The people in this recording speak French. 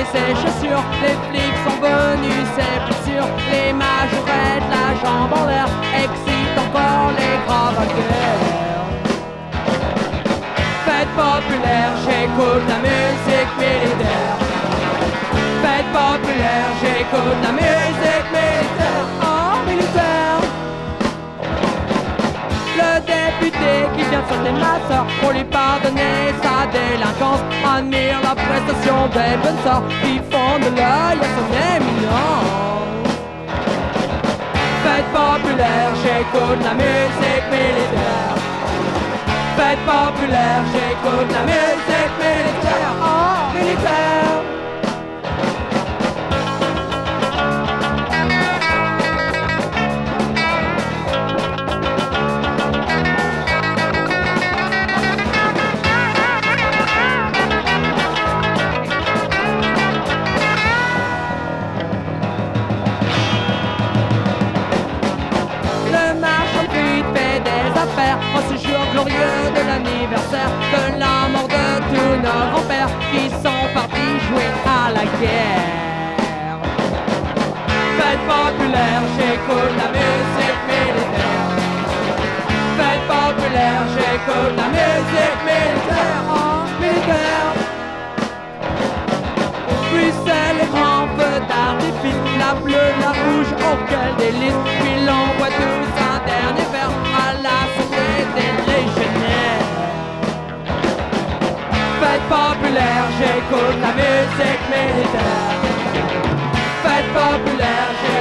ses chaussures. Les flics sont venus, c'est plus sûr. Les majorettes, la jambe en l'air, excitent encore les gravataires. Fête populaire, j'écoute la musique militaire. Fête populaire, j'écoute la musique militaire. Oh, militaire. Le député qui vient de sauter ma soeur pour lui pardonner sa délinquance admire la prestation des bonnes sœurs qui font de l'œil à son éminence. Fête populaire, j'écoute la musique militaire. Fête populaire, j'écoute la musique militaire. Oh, militaire. En ce jour glorieux de l'anniversaire de la mort de tous nos grands-pères qui sont partis jouer à la guerre. Fête populaire, j'écoute la musique militaire. Fête populaire, j'écoute la musique militaire. Oh, militaire. Puis c'est les grands feux d'artifice, la bleue, la rouge, auquel délice. Puis l'on boit tous un dernier verre à la santé des légionnaires. Fête populaire, j'écoute la musique militaire. Fête populaire, j'écoute